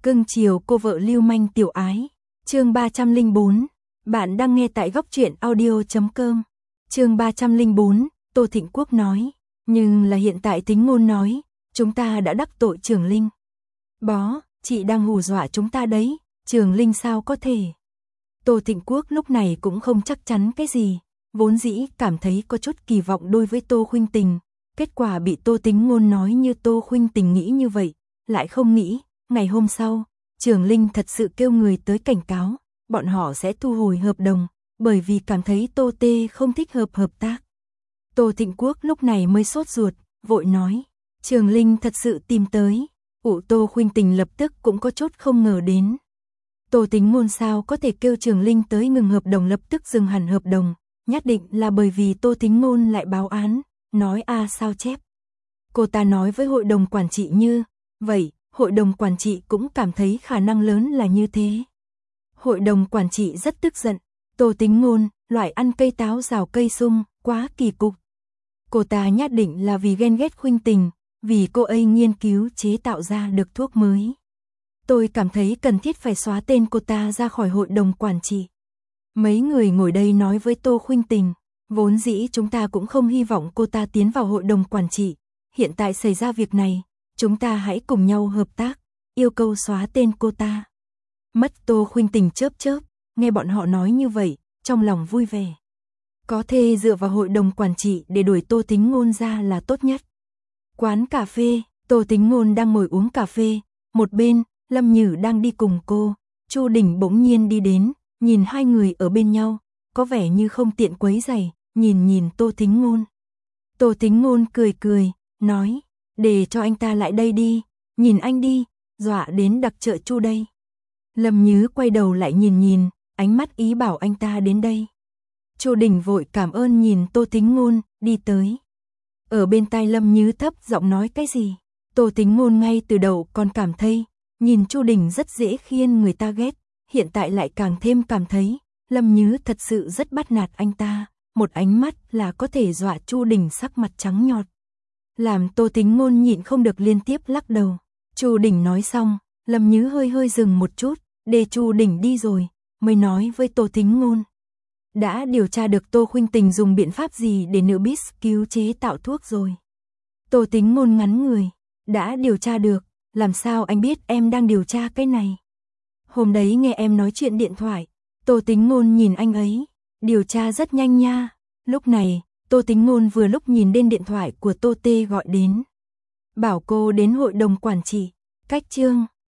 Cưng chiều cô vợ lưu manh tiểu ái. Chương 304. Bạn đang nghe tại góc truyện audio.com. Chương 304, Tô Thịnh Quốc nói, nhưng là hiện tại Tính Ngôn nói, chúng ta đã đắc tội Trường Linh. Bó, chị đang hù dọa chúng ta đấy, Trường Linh sao có thể. Tô Thịnh Quốc lúc này cũng không chắc chắn cái gì, vốn dĩ cảm thấy có chút kỳ vọng đối với Tô Khuynh Tình, kết quả bị Tô Tính Ngôn nói như Tô Khuynh Tình nghĩ như vậy, lại không nghĩ, ngày hôm sau, Trường Linh thật sự kêu người tới cảnh cáo, bọn họ sẽ thu hồi hợp đồng, bởi vì cảm thấy Tô Tê không thích hợp tác. Tô Thịnh Quốc lúc này mới sốt ruột, vội nói, Trường Linh thật sự tìm tới, Tô Khuynh Tình lập tức cũng có chút không ngờ đến. Tô Tính Ngôn sao có thể kêu Trường Linh tới ngừng hợp đồng lập tức dừng hẳn hợp đồng, nhất định là bởi vì Tô Tính Ngôn lại báo án, nói sao chép. Cô ta nói với hội đồng quản trị như vậy, hội đồng quản trị cũng cảm thấy khả năng lớn là như thế. Hội đồng quản trị rất tức giận, Tô Tính Ngôn, loại ăn cây táo rào cây sung, quá kỳ cục. Cô ta nhất định là vì ghen ghét Khuynh Tình, vì cô ấy nghiên cứu chế tạo ra được thuốc mới. Tôi cảm thấy cần thiết phải xóa tên cô ta ra khỏi hội đồng quản trị. Mấy người ngồi đây nói với Tô Khuynh Tình, vốn dĩ chúng ta cũng không hy vọng cô ta tiến vào hội đồng quản trị, hiện tại xảy ra việc này, chúng ta hãy cùng nhau hợp tác, yêu cầu xóa tên cô ta. Mất Tô Khuynh Tình chớp chớp, nghe bọn họ nói như vậy, trong lòng vui vẻ. Có thể dựa vào hội đồng quản trị để đuổi Tô Tính Ngôn ra là tốt nhất. Quán cà phê, Tô Tính Ngôn đang ngồi uống cà phê, một bên, Lâm Nhử đang đi cùng cô, Chu Đình bỗng nhiên đi đến, nhìn hai người ở bên nhau, có vẻ như không tiện quấy rầy, nhìn Tô Tính Ngôn. Tô Tính Ngôn cười cười, nói, để cho anh ta lại đây đi, nhìn anh đi, dọa đến đặc trợ Chu đây. Lâm Nhứ quay đầu lại nhìn, ánh mắt ý bảo anh ta đến đây. Chu Đình vội cảm ơn nhìn Tô Tính Ngôn, đi tới. Ở bên tai Lâm Nhứ thấp giọng nói cái gì, Tô Tính Ngôn ngay từ đầu còn cảm thấy, nhìn Chu Đình rất dễ khiến người ta ghét, hiện tại lại càng thêm cảm thấy, Lâm Nhứ thật sự rất bắt nạt anh ta, một ánh mắt là có thể dọa Chu Đình sắc mặt trắng nhọt. Làm Tô Tính Ngôn nhịn không được liên tiếp lắc đầu. Chu Đình nói xong, Lâm Nhứ hơi dừng một chút, để Chu Đình đi rồi, mới nói với Tô Tính Ngôn. Đã điều tra được Tô Khuynh Tình dùng biện pháp gì để nữ bis cứu chế tạo thuốc rồi. Tô Tính Ngôn ngắn người, đã điều tra được, làm sao anh biết em đang điều tra cái này? Hôm đấy nghe em nói chuyện điện thoại, Tô Tính Ngôn nhìn anh ấy, điều tra rất nhanh nha. Lúc này, Tô Tính Ngôn vừa lúc nhìn đến điện thoại của Tô Tê gọi đến. Bảo cô đến hội đồng quản trị, cách chương